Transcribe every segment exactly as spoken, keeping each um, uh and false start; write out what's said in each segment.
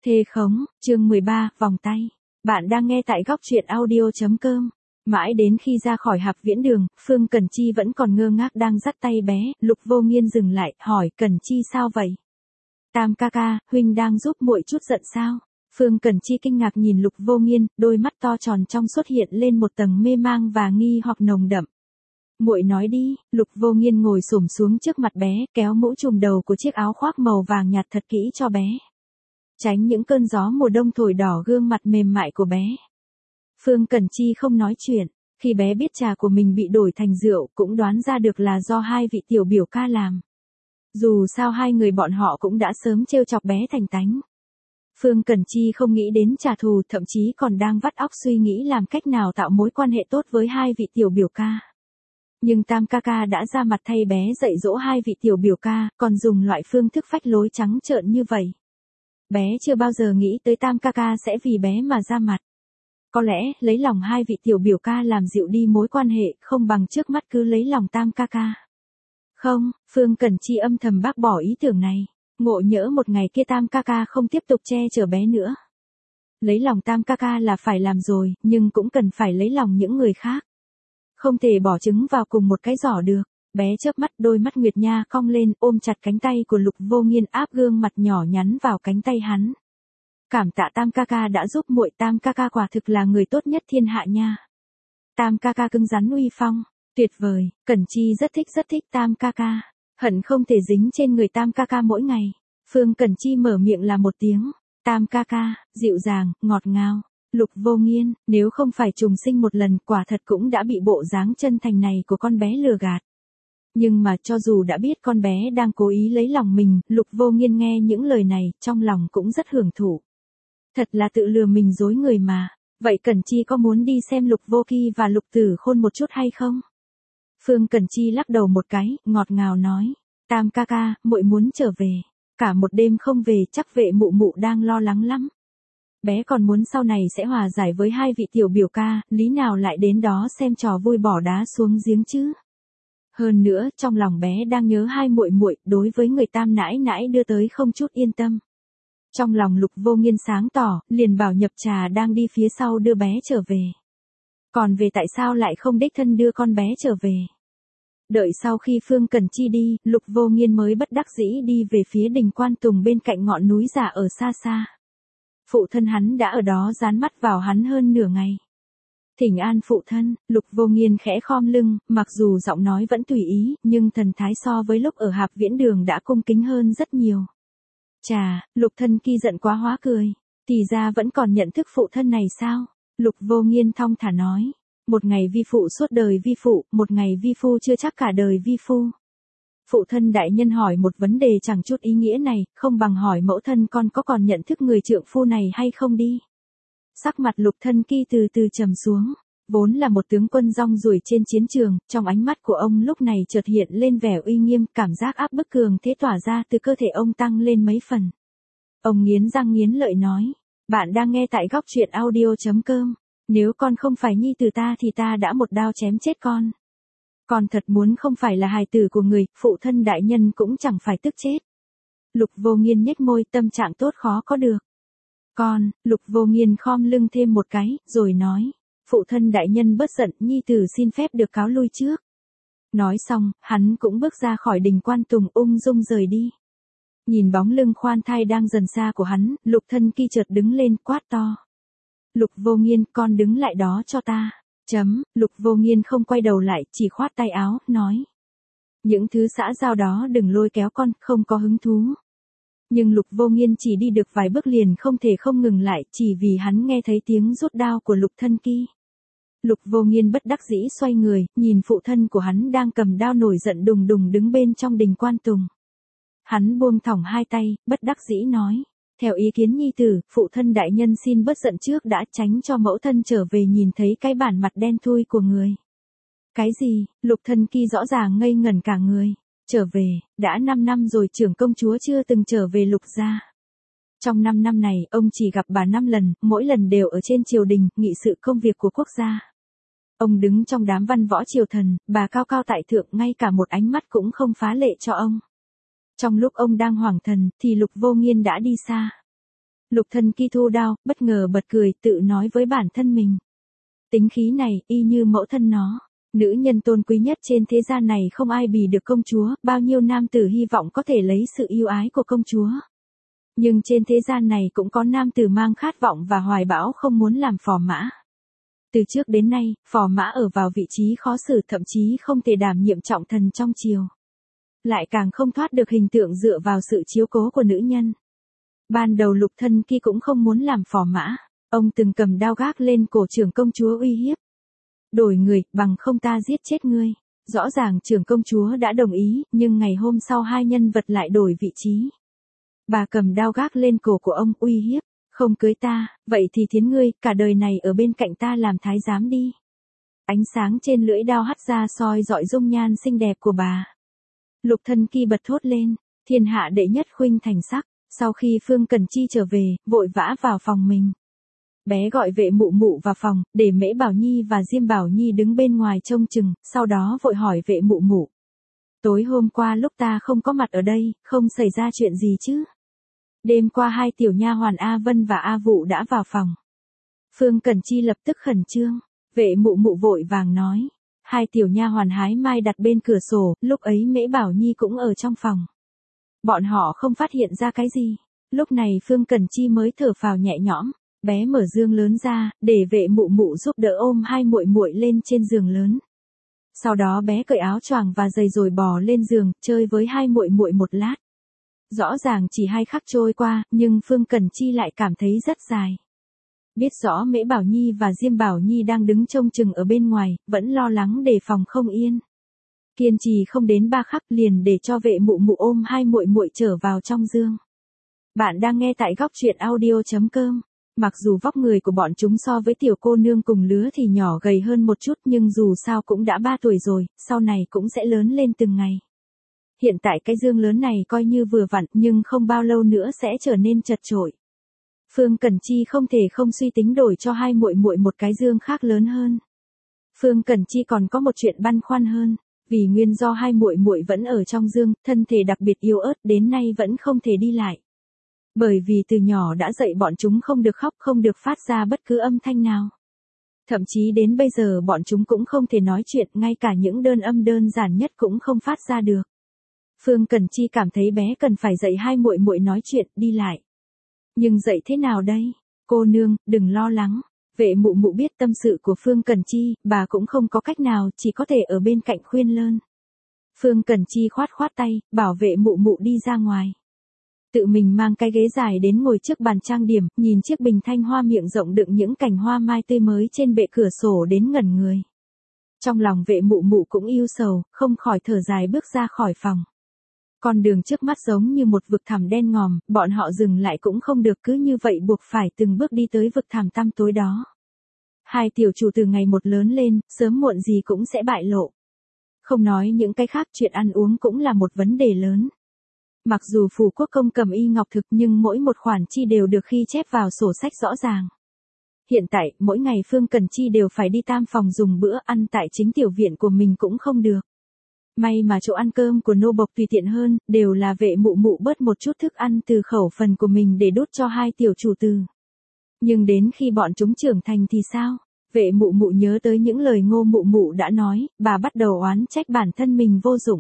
Thê khống, chương mười ba, vòng tay. Bạn đang nghe tại góc truyện audio.com. Mãi đến khi ra khỏi Hạp Viễn Đường, Phương Cẩn Chi vẫn còn ngơ ngác đang dắt tay bé, Lục Vô Nghiên dừng lại, hỏi, Cẩn Chi sao vậy? Tam ca ca, huynh đang giúp muội chút giận sao? Phương Cẩn Chi kinh ngạc nhìn Lục Vô Nghiên, đôi mắt to tròn trong xuất hiện lên một tầng mê mang và nghi hoặc nồng đậm. Muội nói đi. Lục Vô Nghiên ngồi xổm xuống trước mặt bé, kéo mũ trùm đầu của chiếc áo khoác màu vàng nhạt thật kỹ cho bé, tránh những cơn gió mùa đông thổi đỏ gương mặt mềm mại của bé. Phương Cẩn Chi không nói chuyện, khi bé biết trà của mình bị đổi thành rượu cũng đoán ra được là do hai vị tiểu biểu ca làm. Dù sao hai người bọn họ cũng đã sớm trêu chọc bé thành tánh. Phương Cẩn Chi không nghĩ đến trả thù, thậm chí còn đang vắt óc suy nghĩ làm cách nào tạo mối quan hệ tốt với hai vị tiểu biểu ca. Nhưng Tam ca ca đã ra mặt thay bé dạy dỗ hai vị tiểu biểu ca, còn dùng loại phương thức phách lối trắng trợn như vậy. Bé chưa bao giờ nghĩ tới Tam ca ca sẽ vì bé mà ra mặt. Có lẽ, lấy lòng hai vị tiểu biểu ca làm dịu đi mối quan hệ, không bằng trước mắt cứ lấy lòng Tam ca ca. Không, Phương Cẩn Chi âm thầm bác bỏ ý tưởng này. Ngộ nhỡ một ngày kia Tam ca ca không tiếp tục che chở bé nữa. Lấy lòng Tam ca ca là phải làm rồi, nhưng cũng cần phải lấy lòng những người khác. Không thể bỏ trứng vào cùng một cái giỏ được. Bé chớp mắt, đôi mắt Nguyệt Nha cong lên, ôm chặt cánh tay của Lục Vô Nghiên, áp gương mặt nhỏ nhắn vào cánh tay hắn. Cảm tạ Tam ca ca đã giúp muội, Tam ca ca quả thực là người tốt nhất thiên hạ nha. Tam ca ca cứng rắn uy phong, tuyệt vời. Cẩn Chi rất thích rất thích Tam ca ca, hận không thể dính trên người Tam ca ca mỗi ngày. Phương Cẩn Chi mở miệng là một tiếng, Tam ca ca, dịu dàng, ngọt ngào. Lục Vô Nghiên, nếu không phải trùng sinh một lần, quả thật cũng đã bị bộ dáng chân thành này của con bé lừa gạt. Nhưng mà cho dù đã biết con bé đang cố ý lấy lòng mình, Lục Vô Nghiên nghe những lời này, trong lòng cũng rất hưởng thụ. Thật là tự lừa mình dối người mà. Vậy Cẩn Chi có muốn đi xem Lục Vô Kỳ và Lục Tử Khôn một chút hay không? Phương Cẩn Chi lắc đầu một cái, ngọt ngào nói, Tam ca ca, muội muốn trở về. Cả một đêm không về, chắc vệ mụ mụ đang lo lắng lắm. Bé còn muốn sau này sẽ hòa giải với hai vị tiểu biểu ca, lý nào lại đến đó xem trò vui bỏ đá xuống giếng chứ? Hơn nữa, trong lòng bé đang nhớ hai muội muội, đối với người Tam nãi nãi đưa tới không chút yên tâm. Trong lòng Lục Vô Nghiên sáng tỏ, liền bảo Nhập Trà đang đi phía sau đưa bé trở về. Còn về tại sao lại không đích thân đưa con bé trở về? Đợi sau khi Phương Cẩn Chi đi, Lục Vô Nghiên mới bất đắc dĩ đi về phía đình Quan Tùng bên cạnh ngọn núi già ở xa xa. Phụ thân hắn đã ở đó dán mắt vào hắn hơn nửa ngày. Thỉnh an phụ thân. Lục Vô Nghiên khẽ khom lưng, mặc dù giọng nói vẫn tùy ý, nhưng thần thái so với lúc ở Hạp Viễn Đường đã cung kính hơn rất nhiều. Chà, Lục thân Kỳ giận quá hóa cười. Thì ra vẫn còn nhận thức phụ thân này sao? Lục Vô Nghiên thong thả nói. Một ngày vi phụ suốt đời vi phụ, một ngày vi phu chưa chắc cả đời vi phu. Phụ thân đại nhân hỏi một vấn đề chẳng chút ý nghĩa này, không bằng hỏi mẫu thân con có còn nhận thức người trượng phu này hay không đi. Sắc mặt Lục thân Kỳ từ từ trầm xuống. Vốn là một tướng quân rong ruổi trên chiến trường, trong ánh mắt của ông lúc này chợt hiện lên vẻ uy nghiêm, cảm giác áp bức cường thế tỏa ra từ cơ thể ông tăng lên mấy phần. Ông nghiến răng nghiến lợi nói, bạn đang nghe tại góc truyện audio.com, nếu con không phải nhi tử ta thì ta đã một đao chém chết con. Con thật muốn không phải là hài tử của người, phụ thân đại nhân cũng chẳng phải tức chết. Lục Vô Nghiên nhếch môi, tâm trạng tốt khó có được. Con, Lục Vô Nghiên khom lưng thêm một cái, rồi nói. Phụ thân đại nhân bớt giận, nhi tử xin phép được cáo lui trước. Nói xong, hắn cũng bước ra khỏi đình Quan Tùng, ung dung rời đi. Nhìn bóng lưng khoan thai đang dần xa của hắn, Lục thân Kỳ chợt đứng lên, quát to. Lục Vô Nghiên, con đứng lại đó cho ta. Chấm, Lục Vô Nghiên không quay đầu lại, chỉ khoát tay áo, nói. Những thứ xã giao đó đừng lôi kéo con, không có hứng thú. Nhưng Lục Vô Nghiên chỉ đi được vài bước liền không thể không ngừng lại, chỉ vì hắn nghe thấy tiếng rút đao của Lục thân Kỳ. Lục Vô Nghiên bất đắc dĩ xoay người, nhìn phụ thân của hắn đang cầm đao nổi giận đùng đùng đứng bên trong đình Quan Tùng. Hắn buông thõng hai tay, bất đắc dĩ nói, theo ý kiến nhi tử, phụ thân đại nhân xin bớt giận trước đã, tránh cho mẫu thân trở về nhìn thấy cái bản mặt đen thui của người. Cái gì? Lục thân Kỳ rõ ràng ngây ngẩn cả người. Trở về, đã năm năm rồi trưởng công chúa chưa từng trở về Lục gia. Trong năm năm này, ông chỉ gặp bà năm lần, mỗi lần đều ở trên triều đình, nghị sự công việc của quốc gia. Ông đứng trong đám văn võ triều thần, bà cao cao tại thượng, ngay cả một ánh mắt cũng không phá lệ cho ông. Trong lúc ông đang hoảng thần, thì Lục Vô Nghiên đã đi xa. Lục Thần Kỳ thu đao, bất ngờ bật cười, tự nói với bản thân mình. Tính khí này, y như mẫu thân nó. Nữ nhân tôn quý nhất trên thế gian này không ai bì được công chúa, bao nhiêu nam tử hy vọng có thể lấy sự yêu ái của công chúa. Nhưng trên thế gian này cũng có nam tử mang khát vọng và hoài bão không muốn làm phò mã. Từ trước đến nay, phò mã ở vào vị trí khó xử, thậm chí không thể đảm nhiệm trọng thần trong triều. Lại càng không thoát được hình tượng dựa vào sự chiếu cố của nữ nhân. Ban đầu Lục Thần Kỳ cũng không muốn làm phò mã, ông từng cầm đao gác lên cổ trưởng công chúa uy hiếp. Đổi người, bằng không ta giết chết ngươi. Rõ ràng trưởng công chúa đã đồng ý, nhưng ngày hôm sau hai nhân vật lại đổi vị trí. Bà cầm đao gác lên cổ của ông uy hiếp, không cưới ta, vậy thì thiến ngươi, cả đời này ở bên cạnh ta làm thái giám đi. Ánh sáng trên lưỡi đao hắt ra soi dọi dung nhan xinh đẹp của bà. Lục Thần Kỳ bật thốt lên, thiên hạ đệ nhất khuynh thành sắc. Sau khi Phương Cẩn Chi trở về, vội vã vào phòng mình. Bé gọi vệ mụ mụ vào phòng, để Mễ Bảo Nhi và Diêm Bảo Nhi đứng bên ngoài trông chừng, sau đó vội hỏi vệ mụ mụ. Tối hôm qua lúc ta không có mặt ở đây, không xảy ra chuyện gì chứ? Đêm qua hai tiểu nha hoàn A Vân và A Vụ đã vào phòng. Phương Cẩn Chi lập tức khẩn trương, vệ mụ mụ vội vàng nói. Hai tiểu nha hoàn hái mai đặt bên cửa sổ, lúc ấy Mễ Bảo Nhi cũng ở trong phòng. Bọn họ không phát hiện ra cái gì. Lúc này Phương Cẩn Chi mới thở phào nhẹ nhõm, bé mở giường lớn ra, để vệ mụ mụ giúp đỡ ôm hai muội muội lên trên giường lớn. Sau đó bé cởi áo choàng và giày rồi bò lên giường, chơi với hai muội muội một lát. Rõ ràng chỉ hai khắc trôi qua, nhưng Phương Cẩn Chi lại cảm thấy rất dài. Biết rõ Mễ Bảo Nhi và Diêm Bảo Nhi đang đứng trông chừng ở bên ngoài, vẫn lo lắng đề phòng không yên. Kiên trì không đến ba khắc liền để cho vệ mụ mụ ôm hai muội muội trở vào trong giường. Bạn đang nghe tại góc truyện audio chấm com. Mặc dù vóc người của bọn chúng so với tiểu cô nương cùng lứa thì nhỏ gầy hơn một chút, nhưng dù sao cũng đã ba tuổi rồi, sau này cũng sẽ lớn lên từng ngày. Hiện tại cái giường lớn này coi như vừa vặn, nhưng không bao lâu nữa sẽ trở nên chật chội. Phương Cẩn Chi không thể không suy tính đổi cho hai muội muội một cái giường khác lớn hơn. Phương Cẩn Chi còn có một chuyện băn khoăn hơn. Vì nguyên do hai muội muội vẫn ở trong giường, thân thể đặc biệt yếu ớt, đến nay vẫn không thể đi lại. Bởi vì từ nhỏ đã dạy bọn chúng không được khóc, không được phát ra bất cứ âm thanh nào. Thậm chí đến bây giờ bọn chúng cũng không thể nói chuyện, ngay cả những đơn âm đơn giản nhất cũng không phát ra được. Phương Cẩn Chi cảm thấy bé cần phải dạy hai muội muội nói chuyện, đi lại. Nhưng dạy thế nào đây? Cô nương, đừng lo lắng. Vệ mụ mụ biết tâm sự của Phương Cẩn Chi, bà cũng không có cách nào, chỉ có thể ở bên cạnh khuyên lơn. Phương Cẩn Chi khoát khoát tay, bảo vệ mụ mụ đi ra ngoài. Tự mình mang cái ghế dài đến ngồi trước bàn trang điểm, nhìn chiếc bình thanh hoa miệng rộng đựng những cành hoa mai tươi mới trên bệ cửa sổ đến ngẩn người. Trong lòng vệ mụ mụ cũng yêu sầu, không khỏi thở dài bước ra khỏi phòng. Con đường trước mắt giống như một vực thẳm đen ngòm, bọn họ dừng lại cũng không được, cứ như vậy buộc phải từng bước đi tới vực thẳm tăm tối đó. Hai tiểu chủ từ ngày một lớn lên, sớm muộn gì cũng sẽ bại lộ. Không nói những cái khác, chuyện ăn uống cũng là một vấn đề lớn. Mặc dù phủ quốc công cầm y ngọc thực nhưng mỗi một khoản chi đều được ghi chép vào sổ sách rõ ràng. Hiện tại, mỗi ngày Phương Cẩn Chi đều phải đi tam phòng dùng bữa, ăn tại chính tiểu viện của mình cũng không được. May mà chỗ ăn cơm của nô bộc tùy tiện hơn, đều là vệ mụ mụ bớt một chút thức ăn từ khẩu phần của mình để đút cho hai tiểu chủ từ. Nhưng đến khi bọn chúng trưởng thành thì sao? Vệ mụ mụ nhớ tới những lời ngô mụ mụ đã nói, bà bắt đầu oán trách bản thân mình vô dụng.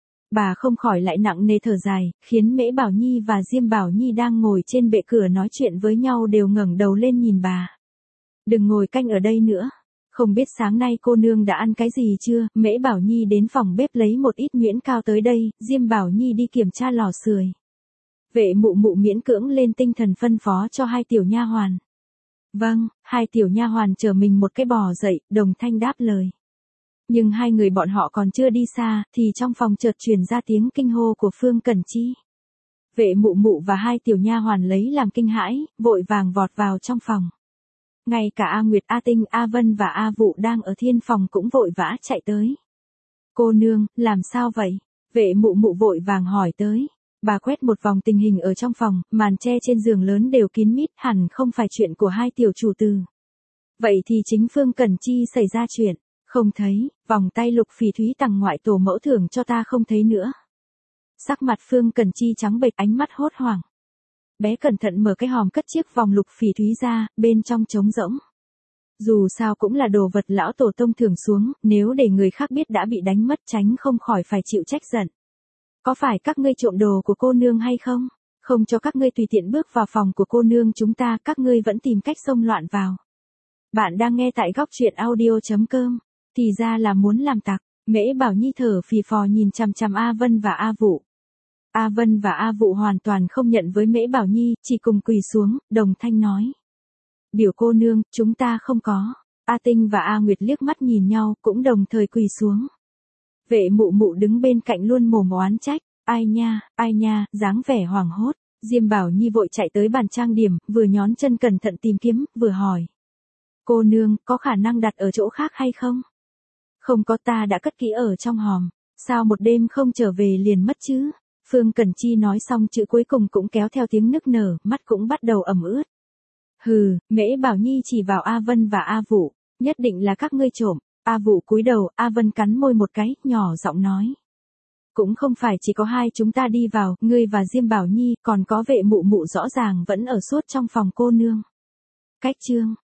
Bà không khỏi lại nặng nề thở dài, khiến Mễ Bảo Nhi và Diêm Bảo Nhi đang ngồi trên bệ cửa nói chuyện với nhau đều ngẩng đầu lên nhìn bà. Đừng ngồi canh ở đây nữa. Không biết sáng nay cô nương đã ăn cái gì chưa? Mễ Bảo Nhi đến phòng bếp lấy một ít nhuyễn cao tới đây, Diêm Bảo Nhi đi kiểm tra lò sưởi. Vệ mụ mụ miễn cưỡng lên tinh thần phân phó cho hai tiểu nha hoàn. Vâng, hai tiểu nha hoàn chờ mình một cái bò dậy, đồng thanh đáp lời. Nhưng hai người bọn họ còn chưa đi xa, thì trong phòng chợt truyền ra tiếng kinh hô của Phương Cẩn Chi. Vệ mụ mụ và hai tiểu nha hoàn lấy làm kinh hãi, vội vàng vọt vào trong phòng. Ngay cả A Nguyệt, A Tinh, A Vân và A Vụ đang ở thiên phòng cũng vội vã chạy tới. Cô nương, làm sao vậy? Vệ mụ mụ vội vàng hỏi tới. Bà quét một vòng tình hình ở trong phòng, màn tre trên giường lớn đều kín mít, hẳn không phải chuyện của hai tiểu chủ từ. Vậy thì chính Phương Cẩn Chi xảy ra chuyện. Không thấy, vòng tay Lục Phỉ Thúy tặng ngoại tổ mẫu thưởng cho ta không thấy nữa. Sắc mặt Phương Cẩn Chi trắng bệch, ánh mắt hốt hoảng. bé cẩn thận mở cái hòm cất chiếc vòng lục phỉ thúy ra, bên trong trống rỗng. Dù sao cũng là đồ vật lão tổ tông thưởng xuống, nếu để người khác biết đã bị đánh mất tránh không khỏi phải chịu trách giận. Có phải các ngươi trộm đồ của cô nương hay không? Không cho các ngươi tùy tiện bước vào phòng của cô nương chúng ta, các ngươi vẫn tìm cách xông loạn vào. Bạn đang nghe tại góc truyện audio.com. Thì ra là muốn làm tặc. Mễ Bảo Nhi thở phì phò nhìn chằm chằm A Vân và A Vụ. A Vân và A Vụ hoàn toàn không nhận với Mễ Bảo Nhi, chỉ cùng quỳ xuống, đồng thanh nói. Biểu cô nương, chúng ta không có. A Tinh và A Nguyệt liếc mắt nhìn nhau, cũng đồng thời quỳ xuống. Vệ mụ mụ đứng bên cạnh luôn mồm oán trách. Ai nha, ai nha, dáng vẻ hoảng hốt. Diêm Bảo Nhi vội chạy tới bàn trang điểm, vừa nhón chân cẩn thận tìm kiếm, vừa hỏi. Cô nương, có khả năng đặt ở chỗ khác hay không? Không có, ta đã cất kỹ ở trong hòm. Sao một đêm không trở về liền mất chứ? Phương Cẩn Chi nói xong chữ cuối cùng cũng kéo theo tiếng nức nở, mắt cũng bắt đầu ẩm ướt. Hừ, Mễ Bảo Nhi chỉ vào A Vân và A Vụ. Nhất định là các ngươi trộm. A Vụ cúi đầu, A Vân cắn môi một cái, nhỏ giọng nói. Cũng không phải chỉ có hai chúng ta đi vào, ngươi và Diêm Bảo Nhi, còn có vệ mụ mụ rõ ràng vẫn ở suốt trong phòng cô nương. Cách chương.